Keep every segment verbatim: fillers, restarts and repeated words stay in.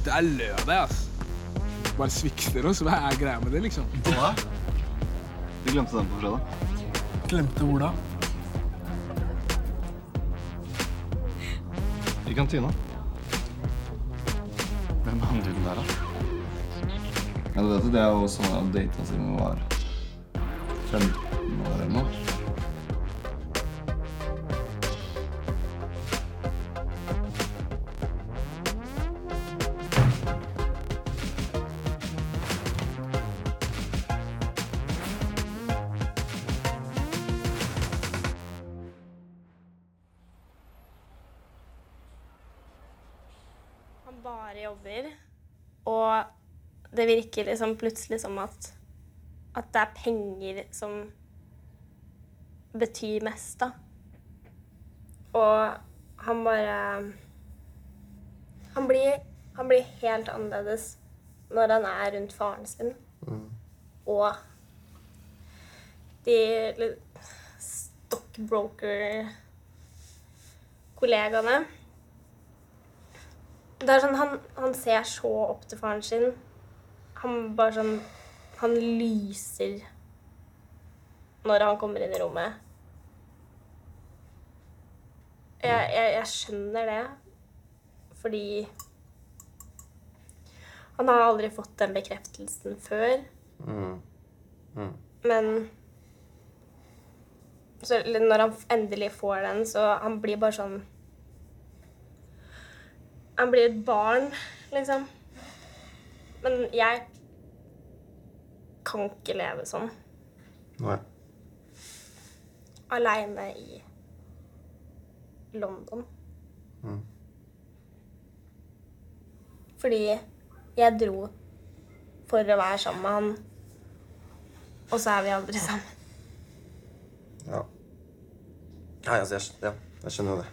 Det er løv det, ass. Bare svikter oss, hva er greia med det, liksom? Hva? Du glemte den på fredag. Glemte hvor da? I kantina. Hvem er han duden der, da? Ja, du vet at jeg også har datet siden vi var femten år eller noe. Han bare jobber, og det virker liksom plutselig som at, at det er penger som betyr mest, da. Og han bare... Han blir, han blir helt annerledes når han er rundt faren sin. Mm. Og de stockbroker-kollegaene. Det er sånn, han, han ser så opp til faren sin. Han bare sånn, han lyser når han kommer inn i rommet. Jeg, jeg, jeg skjønner det, fordi han har aldri fått den bekreftelsen før. Mm. Mm. Men så når han endelig får den, så han blir bare sånn, han blir et barn, liksom. Men jeg kan ikke leve sånn. Nei. Alene i London. Mm. Fordi jeg dro for å være sammen med han, og så er vi aldri sammen. Ja. Nei, altså, jeg, ja, jeg skjønner jo det.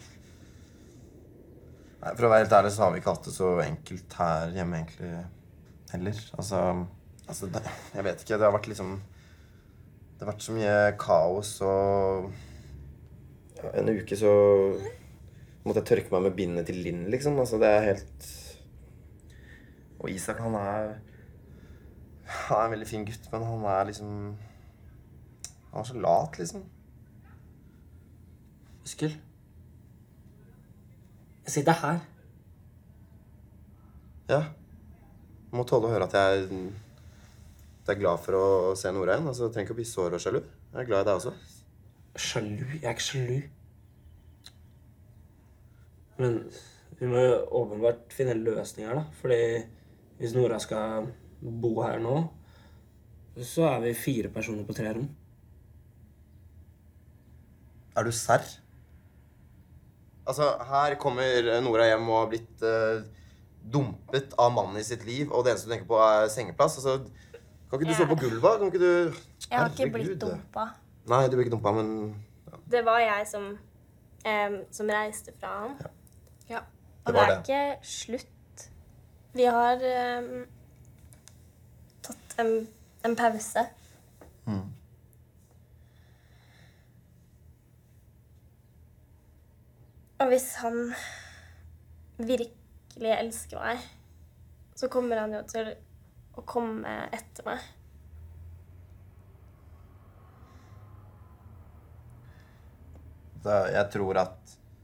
Nei, for å være helt ærlig så har vi ikke hatt det så enkelt her hjemme egentlig heller. Altså, altså det, jeg vet ikke, det har vært liksom... Det har vært så mye kaos, og... Ja, en uke så måtte jeg tørke meg med bindet til Linn, liksom. Altså, det er helt... Og Isak, han er... Han er en veldig fin gutt, men han er liksom... Han er så lat, liksom. Eskil. Jeg sitter her. Ja. Du må tåle å høre at jeg er glad for å se Nora igjen. Altså, jeg trenger ikke å bli sår og sjalu. Jeg er glad i deg også. Sjalu? Jeg er ikke sjalu. Men vi må jo åpenbart finne løsninger, da. Fordi hvis Nora skal bo her nå, så er vi fire personer på tre rom. Er du serr? Altså, her kommer Nora hjem og har blitt uh, dumpet av mannen i sitt liv, og det eneste du tenker på er sengeplass. Altså, kan ikke du stå på gulvet? Kan ikke du... Jeg har ikke blitt dumpa. Nei, du ble ikke dumpa, men... Ja. Det var jeg som, um, som reiste fra ham. Ja. Ja. Og Det det, var er det. ikke slutt. Vi har um, tatt en, en pause. Mm. Og hvis han virkelig elsker meg, så kommer han jo til å komme etter meg. Så jeg tror at...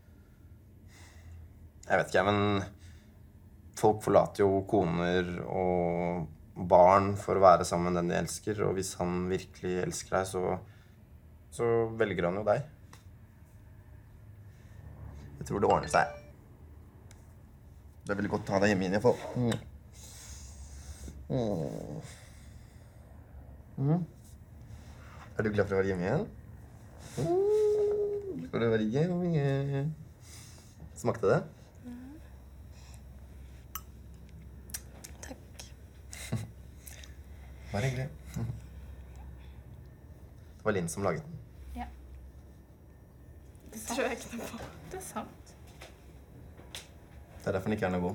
Jeg vet ikke, men... Folk forlater jo koner og barn for å være sammen med den de elsker, og hvis han virkelig elsker deg, så, så velger han jo deg. Jeg tror det ordner seg. Det er veldig godt å ha deg hjemme inn i hvert fall. Mm. Mm. Er du glad for å være hjemme igjen? Mm. For å være hjemme igjen. Smakte det? Mm. Takk. Bare hyggelig. Det var Linn som laget den. Ja. Det tror jeg ikke noe på. Det er sant. Det er derfor den ikke er noe god.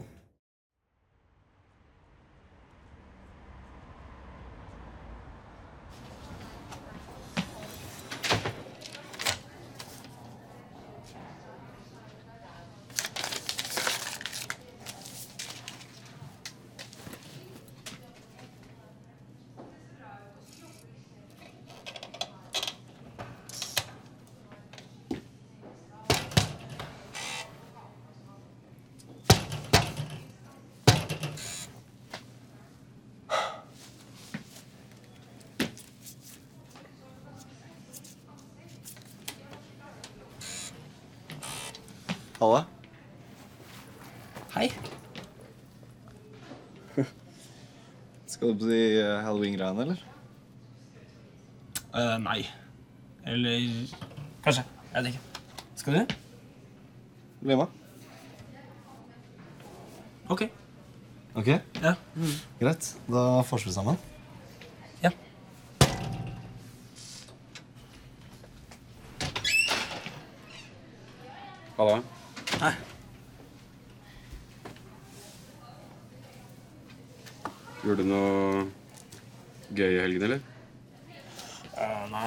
Halla. Hei. Skal du på de eh, Halloween-greiene, eller? Uh, nei. Eller kanskje. Jeg vet ikke. Skal du? Bli med. Ok. Ok, Ja. greit. Da forser vi sammen. Ja. Halla. Hei. Gjorde du noe gøy i helgen, eller? Uh, nei.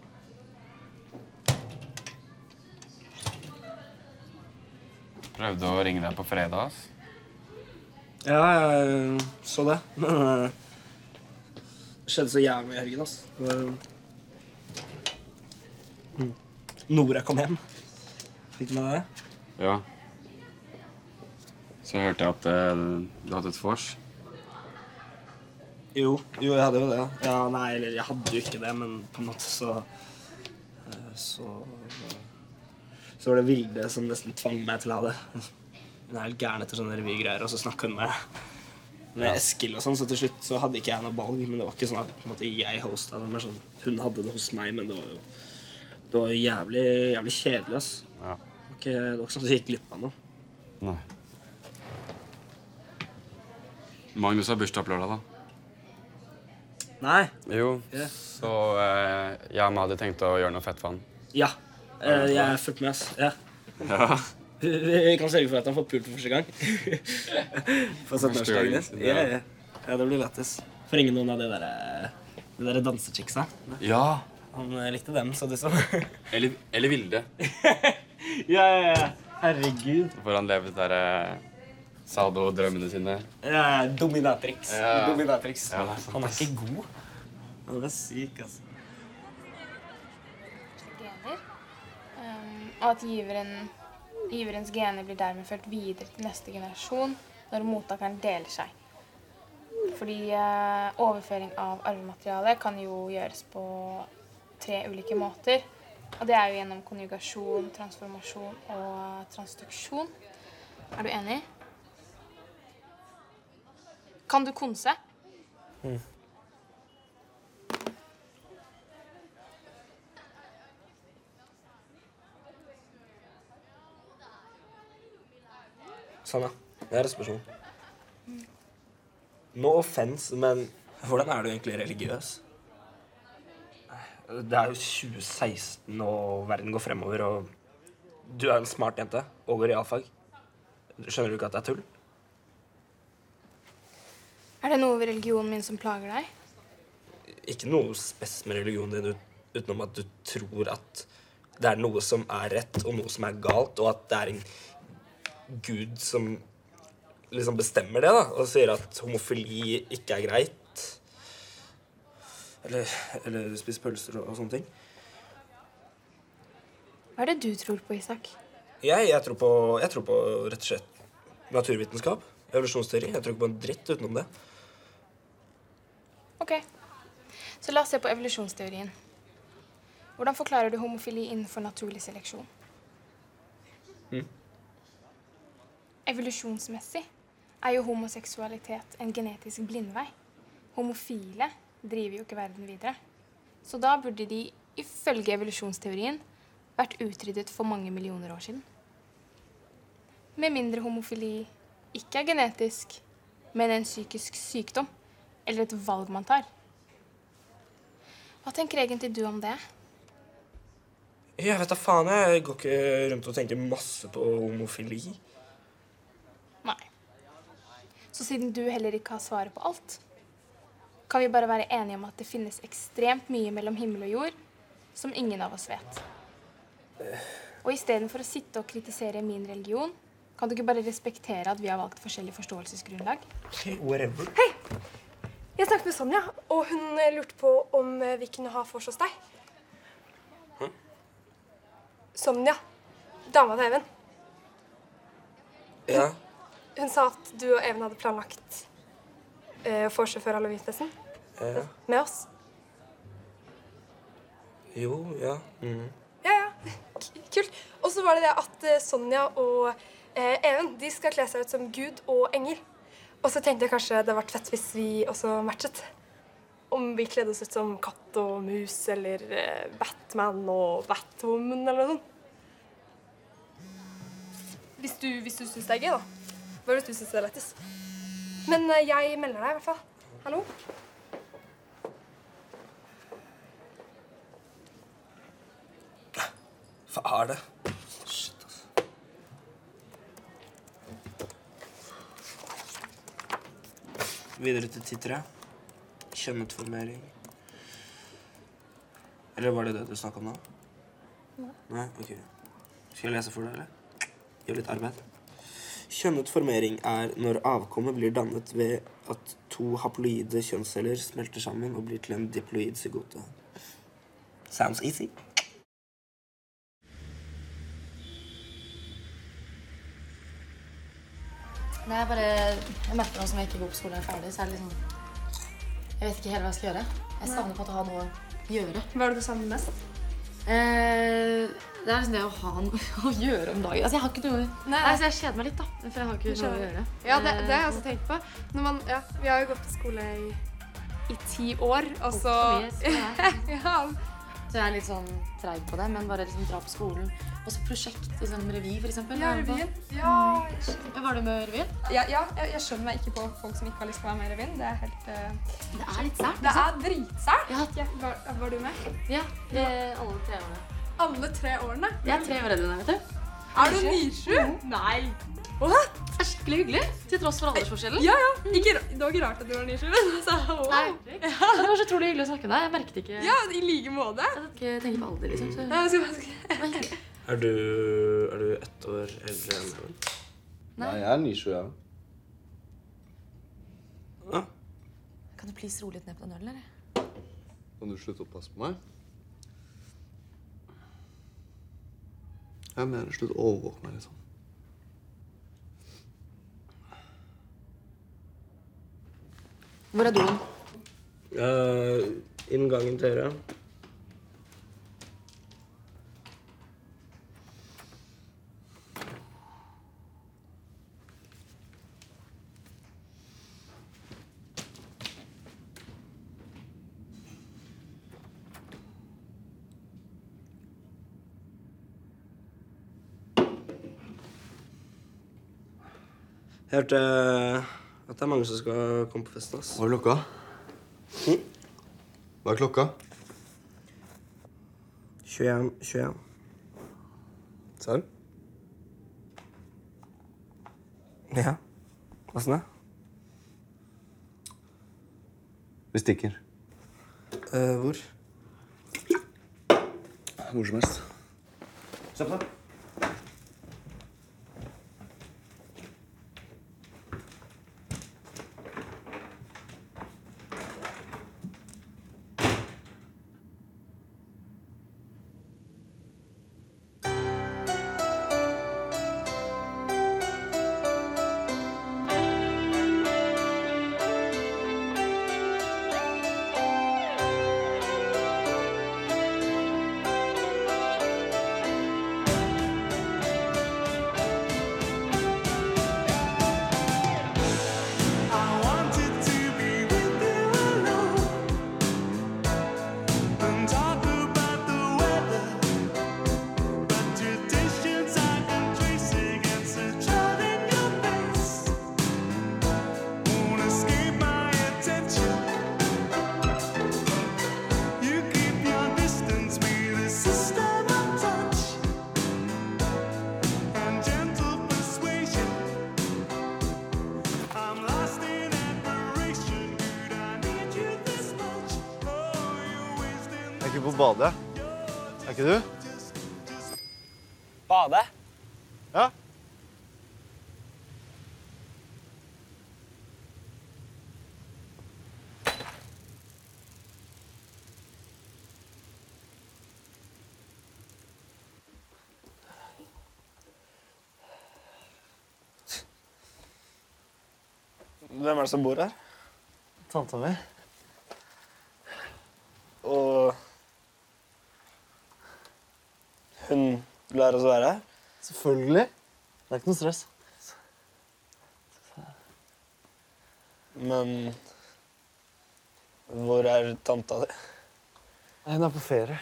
Prøvde å ringe deg på fredag, ass. Ja, jeg så det. Men uh, det skjedde så jævlig i helgen, ass. Det var... Mm. Nora kom hjem. Fikk du med det? Ja. Så hørte jeg at eh, du hadde et vors. Jo, jo, jeg hadde jo det. Ja, nei, eller jeg hadde jo ikke det, men på en måte så eh, Så Så var det Vilde som nesten tvang meg til å ha det. Hun er helt gæren etter sånne revygreier, og så snakket hun med, med Eskil og sånn, så til slutt så hadde ikke jeg noe valg, men det var ikke sånn at på en måte, jeg hostet det, men sånn, hun hadde det hos meg, men det var jo det var jo jævlig, jævlig kjedelig, ass. Ja. Det var ikke, det var ikke sånn at du gikk glipp av noe. Nei. Magnus har bursdag på lørdag, da. Nei. Jo, Ja. så eh, jeg og meg hadde tenkt å gjøre noe fett for han. Ja. Eh, jeg er fullt med, ass. Ja. Ja. Vi vi kan sørge for at han får pult for første gang. For syttenårsdagen din. Første gangen, Ja, ja. ja. Ja, det blir lettest. Får ringe noen av de der, de der dansechicksa. Ja. Han eh, likte dem, så det så. Eller, eller Vilde. Ja, ja, ja. Herregud. For han levde der eh, saldo-drømmene sine. Ja, dominatrix. Ja. Dominatrix. Ja, det er sant, Han er ass. ikke god. Han er syk, altså. Gener. Um, og at giveren, giverens gener blir dermed ført videre til neste generasjon når mottakeren deler seg. Fordi eh, overføring av arvemateriale kan jo gjøres på tre ulike måter. Og det er jo gjennom konjugasjon, transformasjon og transduksjon. Er du enig? Kan du konse? Sånn, ja. Det er et spørsmål. No offense, men hvordan er du egentlig religiøs? Det er jo tjue seksten, og verden går fremover, og du er en smart jente og går realfag. Skjønner du ikke at det er tull? Er det noe ved religionen min som plager deg? Ikke noe spes med religionen din ut- utenom at du tror at det er noe som er rett og noe som er galt, og at det er en Gud som liksom bestemmer det, da, og sier at homofili ikke er greit. Eller, eller spise pølser og, og sånne ting. Hva er det du tror på, Isak? Jeg, jeg, tror på, jeg tror på rett og slett naturvitenskap, evolusjonsteori. Jeg tror ikke på en dritt utenom det. Ok, så la oss se på evolusjonsteorien. Hvordan forklarer du homofili innenfor naturlig seleksjon? Mm. Evolusjonsmessig er jo homoseksualitet en genetisk blindvei. Homofile driver jo ikke verden videre. Så da burde de, ifølge evolusjonsteorien, vært utryddet for mange millioner år siden. Med mindre homofili ikke er genetisk, men en psykisk sykdom, eller et valg man tar. Hva tenker egentlig du om det? Jeg vet da faen, jeg går ikke rundt og tenker masse på homofili. Nei. Så siden du heller ikke har svaret på alt, kan vi bare være enige om at det finnes ekstremt mye mellom himmel og jord som ingen av oss vet. Og i stedet for å sitte og kritisere min religion, kan du ikke bare respektere at vi har valgt forskjellig forståelsesgrunnlag? Whatever. Jeg snakket med Sonja, og hun lurte på om vi kunne ha vors hos deg. Hæ? Sonja, dama til Even. Ja. Hun sa at du og Even hadde planlagt uh, vorset før Halloween-festen Ja. med oss. Jo, ja. Mhm. Ja, ja. K- Kult. Og Og så var det det at eh, Sonja og eh, Even, de skal kle seg ut som Gud og engel. Og så tenkte jeg kanskje det hadde vært fett hvis vi også matchet. Om vi kledde oss ut som katt og mus, eller eh, Batman og Batwoman, eller noe sånt. Hvis du, hvis du synes det er gøy, da. Hva hvis du synes det er lettest? Men eh, jeg melder deg i hvert fall. Hallo? Hva er det? Shit, altså. Videre til titre. Kjønnutformering. Eller var det det du snakket om nå? Nei. Nei? Ok. Skal jeg lese for deg, eller? Gjør litt arbeid. Kjønnutformering er når avkommet blir dannet ved at to haploide kjønnsceller smelter sammen og blir til en diploid zygote. Sounds easy. Nei, jeg bare... Jeg merker noe som jeg ikke går på skolen er ferdig, så er det liksom... Jeg vet ikke helt hva jeg skal gjøre. Jeg savner på at å ha noe å gjøre. Hva er det du savner mest? Eh, det er liksom det å ha noe å gjøre om dagen. Altså, jeg har ikke noe... Nei, altså, jeg kjeder meg litt, da. For jeg har ikke noe å gjøre. Ja, det, det har jeg også tenkt på. Når man, ja, vi har jo gått på skole i, i ti år, og så... ja. Så jeg er litt sånn treig på det, men bare liksom dra på skolen. Og så prosjekt, liksom revy, for eksempel. Ja, revyen. Ja, mm. Var du med i revyen? Ja, ja jeg, jeg skjønner meg ikke på folk som ikke har lyst til å være med i revyen. Det er helt... Uh... Det er litt sært. Det er dritsært. Ja. Ja, var, var du med? Ja, det er alle tre årene. Alle tre årene? Jeg er tre år eldre enn deg, vet du. Er du nysju? Nei. What? Det er skikkelig hyggelig, til tross for aldersforskjellen. Ja, ja. Ikke, det var ikke rart at du var nysju. Så, wow. Nei, det var så utrolig hyggelig å snakke med deg. Jeg merket ikke... Ja, i like måte. Jeg skal ikke tenke på alder, liksom. Så... Ja, jeg skal... Er du, er du ett år eldre enn Even? Nei, jeg er nysju, ja. Ja. Kan du please roe litt ned på den ølen, eller? Kan du slutte å passe på meg? Jeg mener slutt å overvåke meg, liksom. Hvor er doen? Uh, inngangen til dere. Jeg hørte at det er mange som skal komme på festen, ass. Hva er klokka? Hm? Hva er klokka? tjueen. tjueen. Serr? Ja. Hvordan det? Vi stikker. Uh, hvor? Hvor som helst. Se på det. Jeg er ikke på badet. Er ikke du? Bade? Ja. Hvem er det som bor her? Tanta mi. Og hun du lar oss være her? Selvfølgelig. Det er ikke noe stress. Men hvor er tanta di? Hun er på ferie.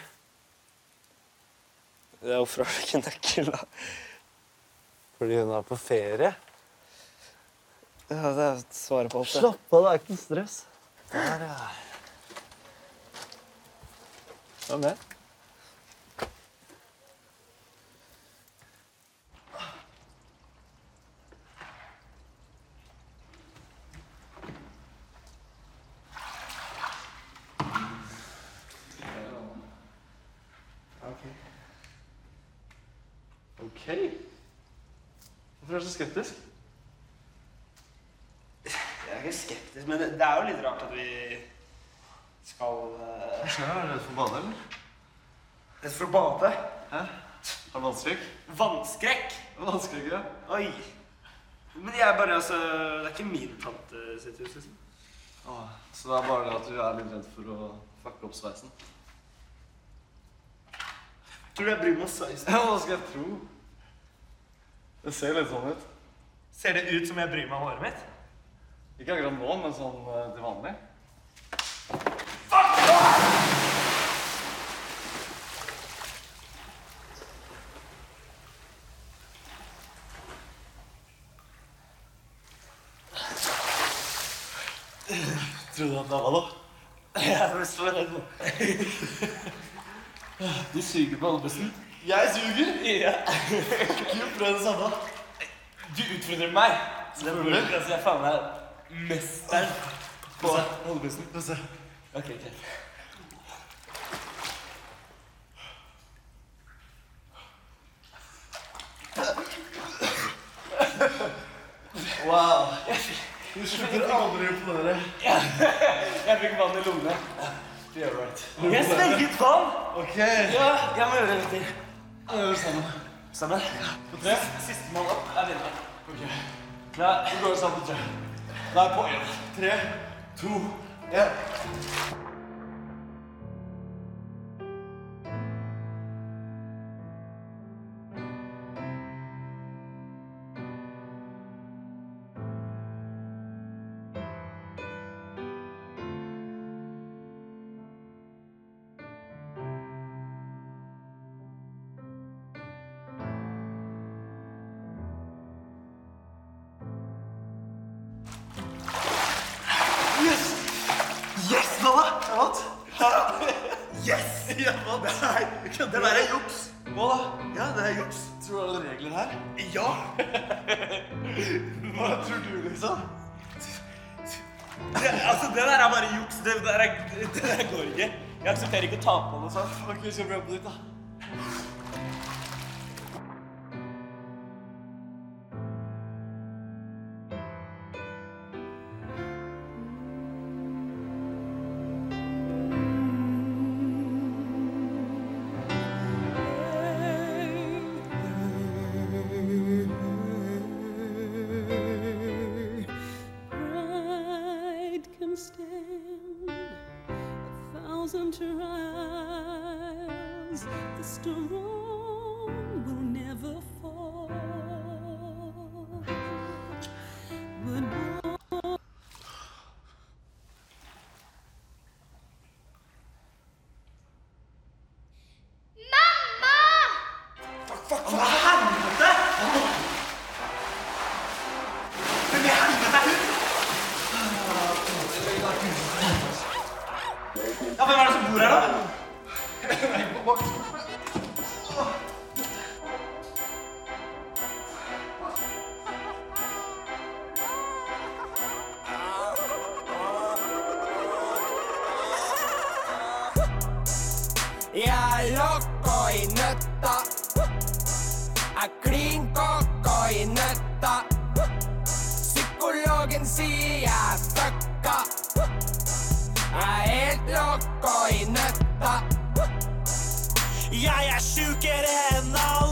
Ja, hvorfor har du ikke nøkkel, da? Fordi hun er på ferie. Ja, det er svaret på alt, det. Slapp av, det er ikke noe stress. Der, ja. Hva er med? Ok. Hvorfor er du så skeptisk? Jeg er ikke skeptisk, men det er jo litt rart at vi skal... Uh... Er du redd for å bade, eller? Redd for å bade? Hæ? Har du vannskrekk? Vannskrekk? Vannskrekk, ja. Oi. Men jeg er bare, altså... Det er ikke min tante sitt hus, liksom. Åh, så det er bare det at du er litt redd for å fucke opp sveisen? Tror du jeg bryr meg om sveisen? Ja, hva skal jeg tro? Det ser litt sånn ut. Ser det ut som jeg bryr meg om håret mitt? Ikke akkurat nå, men sånn uh, til vanlig. Tror du at det var da? Jeg er mest for redd nå. Du suger på albussen. Jeg suger? Ja. Du prøver det samme. Du utfordrer meg. Så det er mulig. Altså, jeg er faen meg mesteren på albussen. Få se. Ok, ok. Wow. Du slutter aldri på dere. Ja. Jeg fikk vann i lungene. Det er right. Jeg svelget vann! Ok. Ja, jeg må gjøre det litt til. Jeg gjør det samme. Sammen? På tre. Siste mann opp er vinner. Ok. Klar? Vi går sammen på tre. Nei, på en. Tre, to, en. Yes, Nalla! Jeg vant. Yes! Jeg vant. Nei, det der er juks. Hva da? Ja, det er juks. Tror du det er regler her? Ja. Hva tror du, liksom? Det, altså, det der er bare juks. Det der, er, det der går ikke. Jeg aksepterer ikke å tape på noe sånt. Ok, vi skal prøve på nytt, da. trials, the strong will never fall. But Ja, hvem er det som bor her, da? Jeg er lokko i nøtta. Er klin kokko i nøtta. Psykologen sier jeg er fucka. Jeg er helt lokko i nøtta. Jeg er sjukere enn alle.